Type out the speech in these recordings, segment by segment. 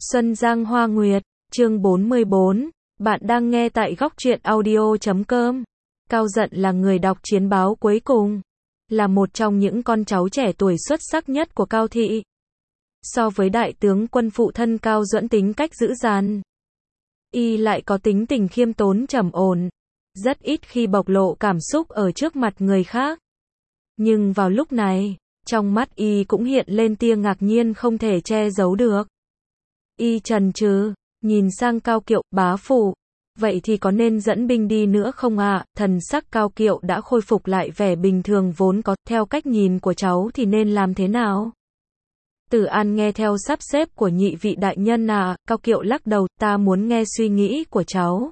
Xuân Giang Hoa Nguyệt, chương 44, bạn đang nghe tại góc truyện audio.com. Cao Dận là người đọc chiến báo cuối cùng, là một trong những con cháu trẻ tuổi xuất sắc nhất của Cao Thị. So với đại tướng quân phụ thân Cao Duẫn tính cách dữ dằn, y lại có tính tình khiêm tốn trầm ổn, rất ít khi bộc lộ cảm xúc ở trước mặt người khác. Nhưng vào lúc này, trong mắt y cũng hiện lên tia ngạc nhiên không thể che giấu được. Y chần chừ, nhìn sang Cao Kiệu, bá phụ, vậy thì có nên dẫn binh đi nữa không ạ? Thần sắc Cao Kiệu đã khôi phục lại vẻ bình thường vốn có, theo cách nhìn của cháu thì nên làm thế nào? Tử An nghe theo sắp xếp của nhị vị đại nhân à? Cao Kiệu lắc đầu, ta muốn nghe suy nghĩ của cháu.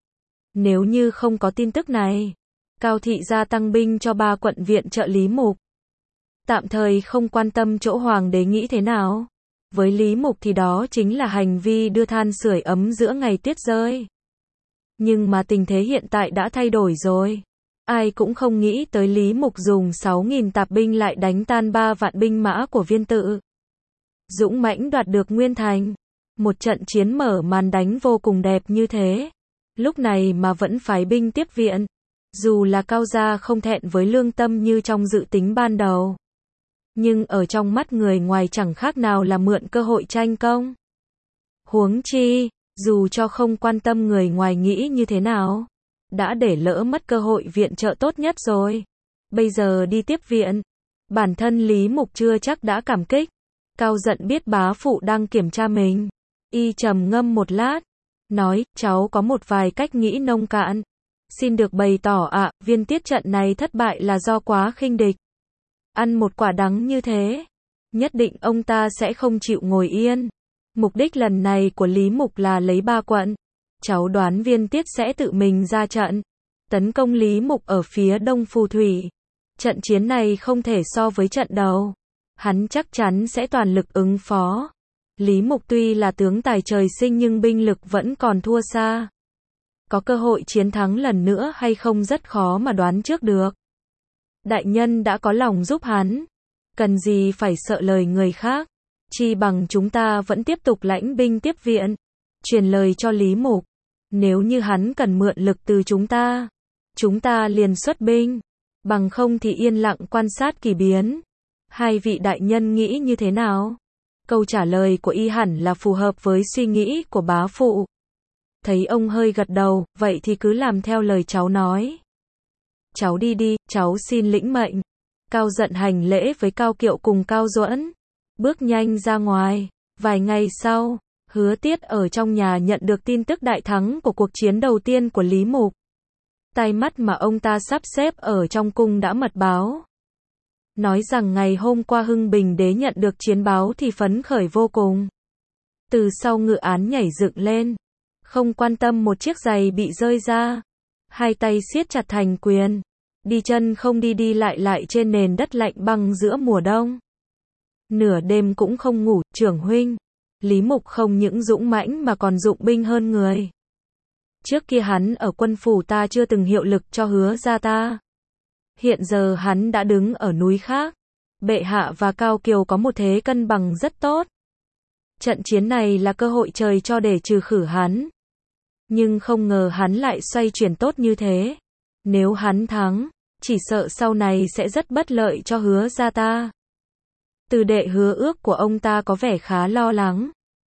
Nếu như không có tin tức này, Cao Thị gia tăng binh cho 3 quận viện trợ Lý Mục. Tạm thời không quan tâm chỗ hoàng đế nghĩ thế nào. Với Lý Mục thì đó chính là hành vi đưa than sưởi ấm giữa ngày tuyết rơi. Nhưng mà tình thế hiện tại đã thay đổi rồi. Ai cũng không nghĩ tới Lý Mục dùng 6.000 tạp binh lại đánh tan 3 vạn binh mã của Viên Tự. Dũng mãnh đoạt được Nguyên Thành. Một trận chiến mở màn đánh vô cùng đẹp như thế. Lúc này mà vẫn phái binh tiếp viện. Dù là Cao gia không thẹn với lương tâm như trong dự tính ban đầu, nhưng ở trong mắt người ngoài chẳng khác nào là mượn cơ hội tranh công. Huống chi, dù cho không quan tâm người ngoài nghĩ như thế nào, đã để lỡ mất cơ hội viện trợ tốt nhất rồi. Bây giờ đi tiếp viện, bản thân Lý Mục chưa chắc đã cảm kích. Cao Dận biết bá phụ đang kiểm tra mình, y trầm ngâm một lát, nói, cháu có một vài cách nghĩ nông cạn, xin được bày tỏ ạ. Viên Tiết trận này thất bại là do quá khinh địch. Ăn một quả đắng như thế, nhất định ông ta sẽ không chịu ngồi yên. Mục đích lần này của Lý Mục là lấy 3 quận. Cháu đoán Viên Tiết sẽ tự mình ra trận, tấn công Lý Mục ở phía đông phù thủy. Trận chiến này không thể so với trận đầu. Hắn chắc chắn sẽ toàn lực ứng phó. Lý Mục tuy là tướng tài trời sinh nhưng binh lực vẫn còn thua xa. Có cơ hội chiến thắng lần nữa hay không rất khó mà đoán trước được. Đại nhân đã có lòng giúp hắn, cần gì phải sợ lời người khác, chi bằng chúng ta vẫn tiếp tục lãnh binh tiếp viện, truyền lời cho Lý Mục, nếu như hắn cần mượn lực từ chúng ta liền xuất binh, bằng không thì yên lặng quan sát kỳ biến. Hai vị đại nhân nghĩ như thế nào? Câu trả lời của y hẳn là phù hợp với suy nghĩ của bá phụ. Thấy ông hơi gật đầu, vậy thì cứ làm theo lời cháu nói. Cháu đi đi, cháu xin lĩnh mệnh. Cao Dận hành lễ với Cao Kiệu cùng Cao Duẫn, bước nhanh ra ngoài. Vài ngày sau, Hứa Tiết ở trong nhà nhận được tin tức đại thắng của cuộc chiến đầu tiên của Lý Mục. Tai mắt mà ông ta sắp xếp ở trong cung đã mật báo, nói rằng ngày hôm qua Hưng Bình đế nhận được chiến báo thì phấn khởi vô cùng. Từ sau ngự án nhảy dựng lên, không quan tâm một chiếc giày bị rơi ra, hai tay siết chặt thành quyền, đi chân không đi lại trên nền đất lạnh băng giữa mùa đông. Nửa đêm cũng không ngủ, trưởng huynh, Lý Mục không những dũng mãnh mà còn dụng binh hơn người. Trước kia hắn ở quân phủ ta chưa từng hiệu lực cho Hứa gia ta. Hiện giờ hắn đã đứng ở núi khác. Bệ hạ và Cao Kiều có một thế cân bằng rất tốt. Trận chiến này là cơ hội trời cho để trừ khử hắn. Nhưng không ngờ hắn lại xoay chuyển tốt như thế. Nếu hắn thắng, chỉ sợ sau này sẽ rất bất lợi cho Hứa gia ta. Từ đệ Hứa Ước của ông ta có vẻ khá lo lắng.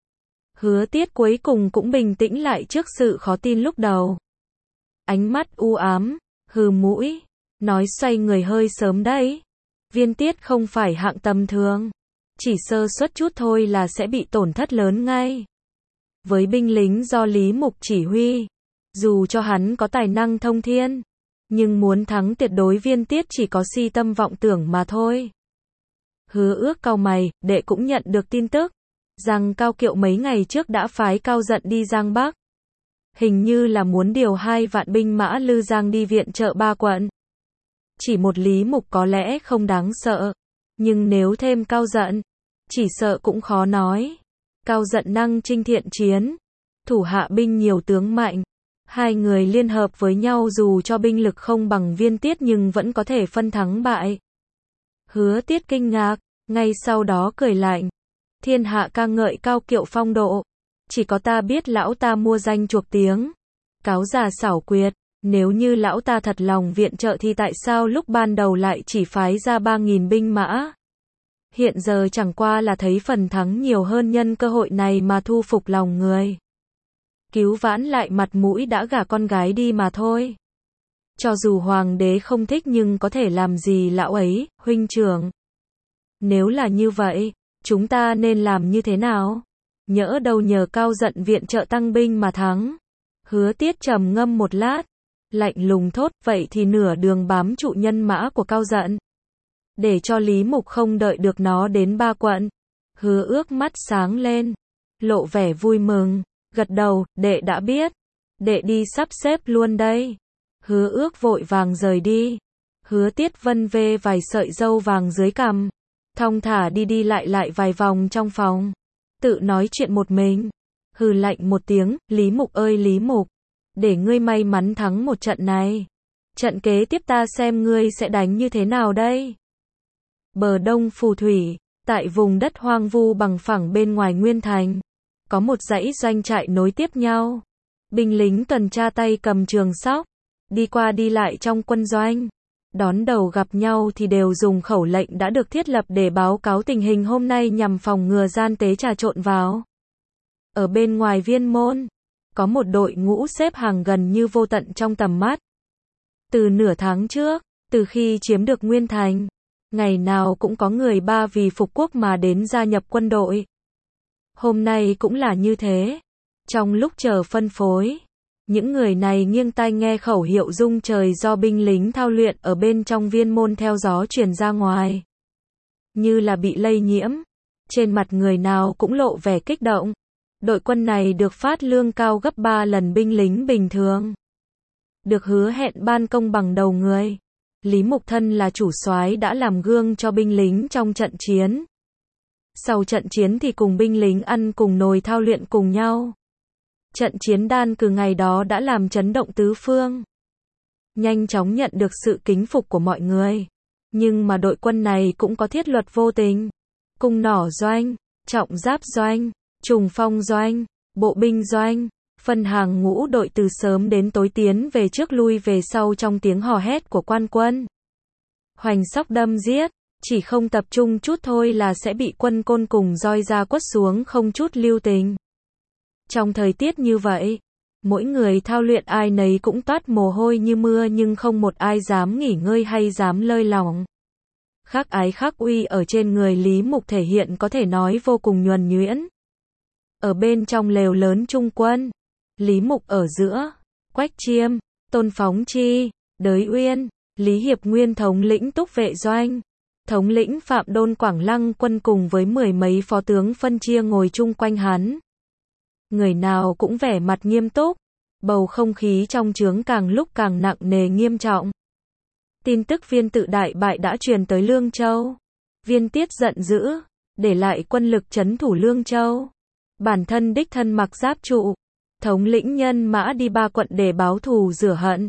Hứa Tiết cuối cùng cũng bình tĩnh lại trước sự khó tin lúc đầu. Ánh mắt u ám, hừ mũi, nói xoay người hơi sớm đấy. Viên Tiết không phải hạng tầm thường, chỉ sơ suất chút thôi là sẽ bị tổn thất lớn ngay. Với binh lính do Lý Mục chỉ huy, dù cho hắn có tài năng thông thiên, nhưng muốn thắng tuyệt đối Viên Tiết chỉ có si tâm vọng tưởng mà thôi. Hứa Ước cau mày, đệ cũng nhận được tin tức rằng Cao Kiệu mấy ngày trước đã phái Cao Dận đi Giang Bắc. Hình như là muốn điều 2 vạn binh mã Lư Giang đi viện trợ 3 quận. Chỉ một Lý Mục có lẽ không đáng sợ, nhưng nếu thêm Cao Dận, chỉ sợ cũng khó nói. Cao Dận năng chinh thiện chiến, thủ hạ binh nhiều tướng mạnh. Hai người liên hợp với nhau dù cho binh lực không bằng Viên Tiết nhưng vẫn có thể phân thắng bại. Hứa Tiết kinh ngạc, ngay sau đó cười lạnh. Thiên hạ ca ngợi Cao Kiệu phong độ, Chỉ có ta biết lão ta mua danh chuộc tiếng. Cáo già xảo quyệt, nếu như lão ta thật lòng viện trợ thì tại sao lúc ban đầu lại chỉ phái ra 3.000 binh mã? Hiện giờ chẳng qua là thấy phần thắng nhiều hơn nhân cơ hội này mà thu phục lòng người. Cứu vãn lại mặt mũi đã gả con gái đi mà thôi. Cho dù hoàng đế không thích nhưng có thể làm gì lão ấy, huynh trưởng. Nếu là như vậy, chúng ta nên làm như thế nào? Nhỡ đâu nhờ Cao Dận viện trợ tăng binh mà thắng. Hứa Tiết trầm ngâm một lát, lạnh lùng thốt, vậy thì nửa đường bám trụ nhân mã của Cao Dận. Để cho Lý Mục không đợi được nó đến 3 quận. Hứa Ước mắt sáng lên, lộ vẻ vui mừng, gật đầu, đệ đã biết. Đệ đi sắp xếp luôn đây. Hứa Ước vội vàng rời đi. Hứa Tiết vân vê vài sợi râu vàng dưới cằm, thong thả đi đi lại vài vòng trong phòng, tự nói chuyện một mình. Hừ lạnh một tiếng, Lý Mục ơi Lý Mục, để ngươi may mắn thắng một trận này. Trận kế tiếp ta xem ngươi sẽ đánh như thế nào đây. Bờ đông phù thủy, tại vùng đất hoang vu bằng phẳng bên ngoài Nguyên Thành, có một dãy doanh trại nối tiếp nhau. Binh lính tuần tra tay cầm trường sóc, đi qua đi lại trong quân doanh. Đón đầu gặp nhau thì đều dùng khẩu lệnh đã được thiết lập để báo cáo tình hình hôm nay nhằm phòng ngừa gian tế trà trộn vào. Ở bên ngoài viên môn, có một đội ngũ xếp hàng gần như vô tận trong tầm mắt. Từ nửa tháng trước, từ khi chiếm được Nguyên Thành, ngày nào cũng có người ba vì phục quốc mà đến gia nhập quân đội. Hôm nay cũng là như thế. Trong lúc chờ phân phối, những người này nghiêng tai nghe khẩu hiệu rung trời do binh lính thao luyện ở bên trong viên môn theo gió truyền ra ngoài. Như là bị lây nhiễm, trên mặt người nào cũng lộ vẻ kích động. Đội quân này được phát lương cao gấp 3 lần binh lính bình thường. Được hứa hẹn ban công bằng đầu người. Lý Mục thân là chủ soái đã làm gương cho binh lính trong trận chiến. Sau trận chiến thì cùng binh lính ăn cùng nồi thao luyện cùng nhau. Trận chiến đan cừ ngày đó đã làm chấn động tứ phương. Nhanh chóng nhận được sự kính phục của mọi người. Nhưng mà đội quân này cũng có thiết luật vô tình. Cung nỏ doanh, trọng giáp doanh, trùng phong doanh, bộ binh doanh, phân hàng ngũ đội từ sớm đến tối tiến về trước lui về sau trong tiếng hò hét của quan quân. Hoành sóc đâm giết, chỉ không tập trung chút thôi là sẽ bị quân côn cùng roi ra quất xuống không chút lưu tình. Trong thời tiết như vậy, mỗi người thao luyện ai nấy cũng toát mồ hôi như mưa nhưng không một ai dám nghỉ ngơi hay dám lơi lỏng. Khắc ái khắc uy ở trên người Lý Mục thể hiện có thể nói vô cùng nhuần nhuyễn. Ở bên trong lều lớn trung quân, Lý Mục ở giữa, Quách Chiêm, Tôn Phóng Chi, Đới Uyên, Lý Hiệp nguyên thống lĩnh túc vệ doanh, thống lĩnh Phạm Đôn Quảng Lăng quân cùng với 10 mấy phó tướng phân chia ngồi chung quanh hắn. Người nào cũng vẻ mặt nghiêm túc, bầu không khí trong trướng càng lúc càng nặng nề nghiêm trọng. Tin tức Viên tự đại bại đã truyền tới Lương Châu. Viên Tiết giận dữ, để lại quân lực trấn thủ Lương Châu. Bản thân đích thân mặc giáp trụ, thống lĩnh nhân mã đi 3 quận để báo thù rửa hận.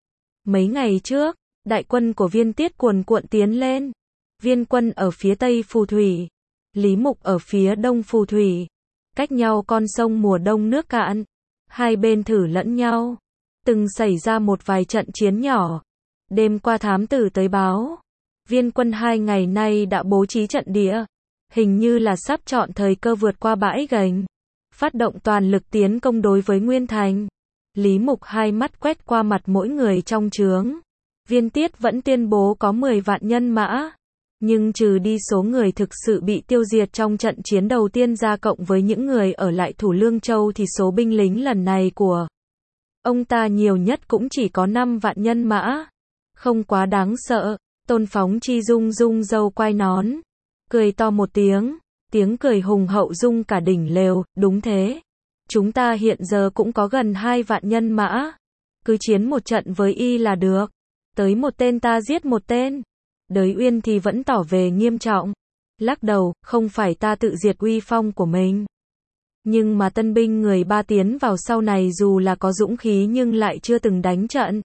Mấy ngày trước, đại quân của Viên Tiết cuồn cuộn tiến lên. Viên quân ở phía tây phù thủy, Lý Mục ở phía đông phù thủy. Cách nhau con sông mùa đông nước cạn, hai bên thử lẫn nhau. Từng xảy ra một vài trận chiến nhỏ. Đêm qua thám tử tới báo, Viên quân 2 ngày nay đã bố trí trận địa, hình như là sắp chọn thời cơ vượt qua bãi gành, phát động toàn lực tiến công đối với Nguyên Thành. Lý Mục hai mắt quét qua mặt mỗi người trong trướng. Viên Tiết vẫn tuyên bố có 10 vạn nhân mã. Nhưng trừ đi số người thực sự bị tiêu diệt trong trận chiến đầu tiên ra cộng với những người ở lại thủ Lương Châu thì số binh lính lần này của ông ta nhiều nhất cũng chỉ có 5 vạn nhân mã. Không quá đáng sợ. Tôn Phóng Chi rung rung râu quai nón, cười to một tiếng, tiếng cười hùng hậu rung cả đỉnh lều. Đúng thế, chúng ta hiện giờ cũng có gần 2 vạn nhân mã, cứ chiến một trận với y là được, tới một tên ta giết một tên. Đới Uyên thì vẫn tỏ về nghiêm trọng, lắc đầu, không phải ta tự diệt uy phong của mình. Nhưng mà tân binh người ba tiến vào sau này dù là có dũng khí nhưng lại chưa từng đánh trận.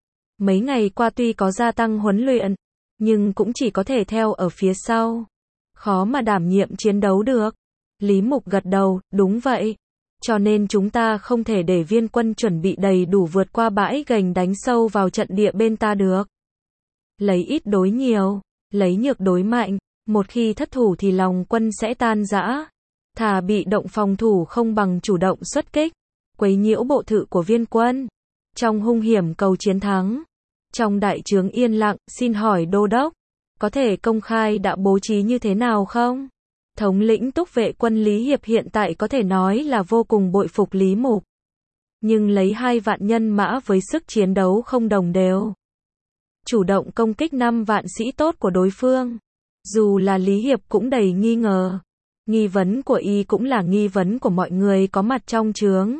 Mấy ngày qua tuy có gia tăng huấn luyện, nhưng cũng chỉ có thể theo ở phía sau. Khó mà đảm nhiệm chiến đấu được. Lý Mục gật đầu, đúng vậy. Cho nên chúng ta không thể để viên quân chuẩn bị đầy đủ vượt qua bãi gành đánh sâu vào trận địa bên ta được. Lấy ít đối nhiều, lấy nhược đối mạnh, một khi thất thủ thì lòng quân sẽ tan rã. Thà bị động phòng thủ không bằng chủ động xuất kích, quấy nhiễu bộ thự của viên quân. Trong hung hiểm cầu chiến thắng. Trong đại trướng yên lặng, xin hỏi đô đốc, có thể công khai đã bố trí như thế nào không? Thống lĩnh túc vệ quân Lý Hiệp hiện tại có thể nói là vô cùng bội phục Lý Mục. Nhưng lấy 2 vạn nhân mã với sức chiến đấu không đồng đều. Chủ động công kích 5 vạn sĩ tốt của đối phương. Dù là Lý Hiệp cũng đầy nghi ngờ. Nghi vấn của y cũng là nghi vấn của mọi người có mặt trong trướng.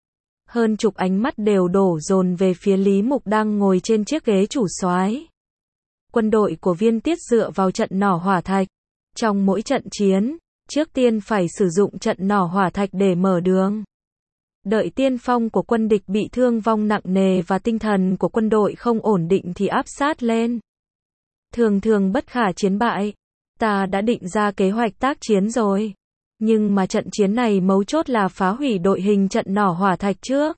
Hơn chục ánh mắt đều đổ dồn về phía Lý Mục đang ngồi trên chiếc ghế chủ soái. Quân đội của Viên Tiết dựa vào trận nỏ hỏa thạch. Trong mỗi trận chiến, trước tiên phải sử dụng trận nỏ hỏa thạch để mở đường. Đợi tiên phong của quân địch bị thương vong nặng nề và tinh thần của quân đội không ổn định thì áp sát lên. Thường thường bất khả chiến bại. Ta đã định ra kế hoạch tác chiến rồi. Nhưng mà trận chiến này mấu chốt là phá hủy đội hình trận nỏ hỏa thạch trước.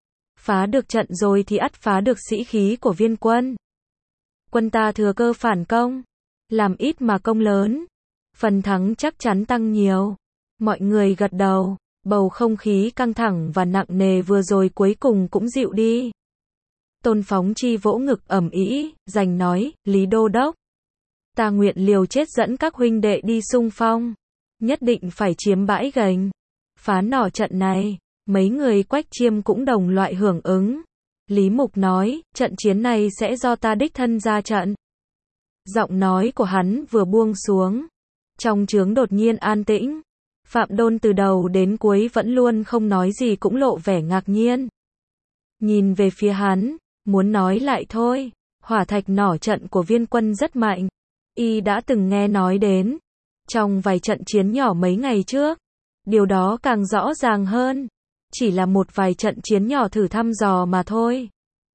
Phá được trận rồi thì ắt phá được sĩ khí của viên quân. Quân ta thừa cơ phản công. Làm ít mà công lớn. Phần thắng chắc chắn tăng nhiều. Mọi người gật đầu. Bầu không khí căng thẳng và nặng nề vừa rồi cuối cùng cũng dịu đi. Tôn Phóng Chi vỗ ngực ầm ĩ, giành nói, Lý Đô Đốc. Ta nguyện liều chết dẫn các huynh đệ đi xung phong. Nhất định phải chiếm bãi gành. Phá nỏ trận này. Mấy người Quách Chiêm cũng đồng loại hưởng ứng. Lý Mục nói, trận chiến này sẽ do ta đích thân ra trận. Giọng nói của hắn vừa buông xuống. Trong trướng đột nhiên an tĩnh. Phạm Đôn từ đầu đến cuối vẫn luôn không nói gì cũng lộ vẻ ngạc nhiên. Nhìn về phía hắn, muốn nói lại thôi. Hỏa thạch nỏ trận của viên quân rất mạnh. Y đã từng nghe nói đến. Trong vài trận chiến nhỏ mấy ngày trước. Điều đó càng rõ ràng hơn. Chỉ là một vài trận chiến nhỏ thử thăm dò mà thôi.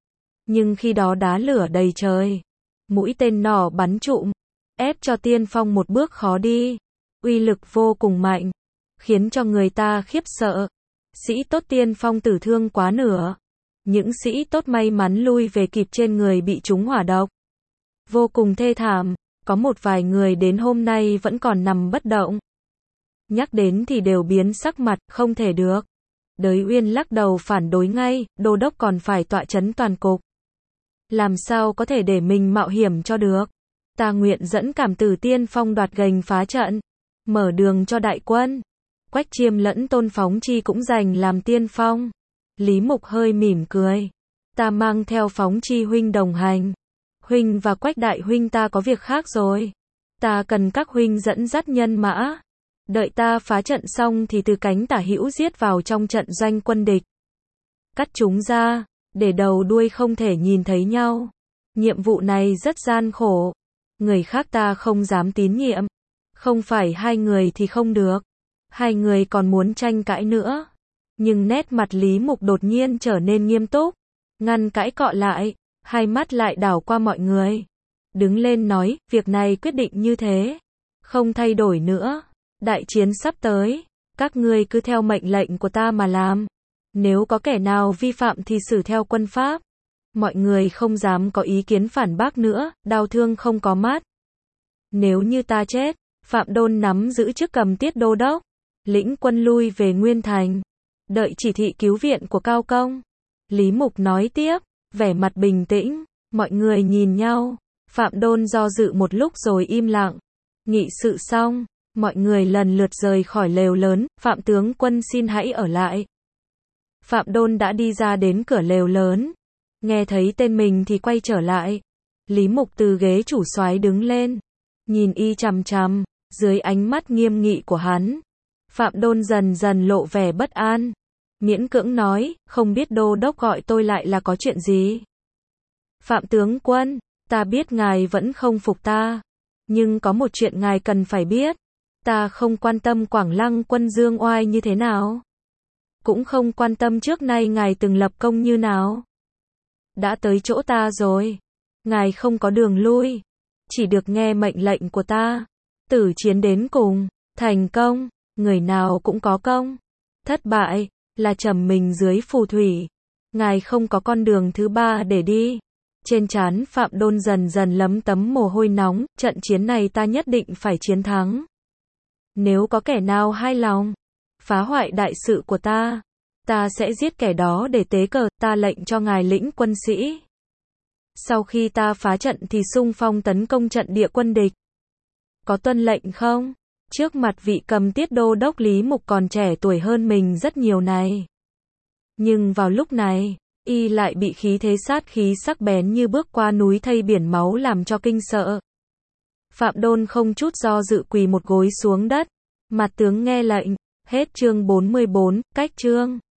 Nhưng khi đó đá lửa đầy trời. Mũi tên nỏ bắn trụm. Ép cho tiên phong một bước khó đi. Uy lực vô cùng mạnh. Khiến cho người ta khiếp sợ. Sĩ tốt tiên phong tử thương quá nửa. Những sĩ tốt may mắn lui về kịp trên người bị trúng hỏa độc. Vô cùng thê thảm. Có một vài người đến hôm nay vẫn còn nằm bất động. Nhắc đến thì đều biến sắc mặt, không thể được. Đới Uyên lắc đầu phản đối ngay, đô đốc còn phải tọa chấn toàn cục. Làm sao có thể để mình mạo hiểm cho được. Ta nguyện dẫn Cảm Tử tiên phong đoạt gành phá trận. Mở đường cho đại quân. Quách Chiêm lẫn Tôn Phóng Chi cũng giành làm tiên phong. Lý Mục hơi mỉm cười. Ta mang theo Phóng Chi huynh đồng hành. Huynh và Quách đại huynh ta có việc khác rồi. Ta cần các huynh dẫn dắt nhân mã. Đợi ta phá trận xong thì từ cánh tả hữu giết vào trong trận doanh quân địch. Cắt chúng ra, để đầu đuôi không thể nhìn thấy nhau. Nhiệm vụ này rất gian khổ. Người khác ta không dám tín nhiệm. Không phải 2 người thì không được. 2 người còn muốn tranh cãi nữa. Nhưng nét mặt Lý Mục đột nhiên trở nên nghiêm túc. Ngăn cãi cọ lại. 2 mắt lại đảo qua mọi người. Đứng lên nói, việc này quyết định như thế. Không thay đổi nữa. Đại chiến sắp tới. Các ngươi cứ theo mệnh lệnh của ta mà làm. Nếu có kẻ nào vi phạm thì xử theo quân pháp. Mọi người không dám có ý kiến phản bác nữa, đau thương không có mắt. Nếu như ta chết, Phạm Đôn nắm giữ chức cầm tiết đô đốc. Lĩnh quân lui về Nguyên Thành. Đợi chỉ thị cứu viện của Cao Công. Lý Mục nói tiếp, vẻ mặt bình tĩnh. Mọi người nhìn nhau. Phạm Đôn do dự một lúc rồi im lặng. Nghị sự xong. Mọi người lần lượt rời khỏi lều lớn. Phạm tướng quân xin hãy ở lại. Phạm Đôn đã đi ra đến cửa lều lớn. Nghe thấy tên mình thì quay trở lại. Lý Mục từ ghế chủ soái đứng lên. Nhìn y chằm chằm. Dưới ánh mắt nghiêm nghị của hắn. Phạm Đôn dần dần lộ vẻ bất an. Miễn cưỡng nói, không biết đô đốc gọi tôi lại là có chuyện gì. Phạm tướng quân, ta biết ngài vẫn không phục ta. Nhưng có một chuyện ngài cần phải biết. Ta không quan tâm Quảng Lăng quân Dương Oai như thế nào. Cũng không quan tâm trước nay ngài từng lập công như nào. Đã tới chỗ ta rồi. Ngài không có đường lui. Chỉ được nghe mệnh lệnh của ta. Tử chiến đến cùng. Thành công. Người nào cũng có công. thất bại, là trầm mình dưới phù thủy. Ngài không có con đường thứ ba để đi. Trên trán Phạm Đôn dần dần lấm tấm mồ hôi nóng, trận chiến này ta nhất định phải chiến thắng. Nếu có kẻ nào hai lòng phá hoại đại sự của ta sẽ giết kẻ đó để tế cờ, ta lệnh cho ngài lĩnh quân sĩ. Sau khi ta phá trận thì xung phong tấn công trận địa quân địch. Có tuân lệnh không? Trước mặt vị cầm tiết đô đốc Lý Mục còn trẻ tuổi hơn mình rất nhiều này. Nhưng vào lúc này, y lại bị khí thế sát khí sắc bén như bước qua núi thây biển máu làm cho kinh sợ. Phạm Đôn không chút do dự quỳ một gối xuống đất. Mặt tướng nghe lệnh. Hết chương 44, cách chương.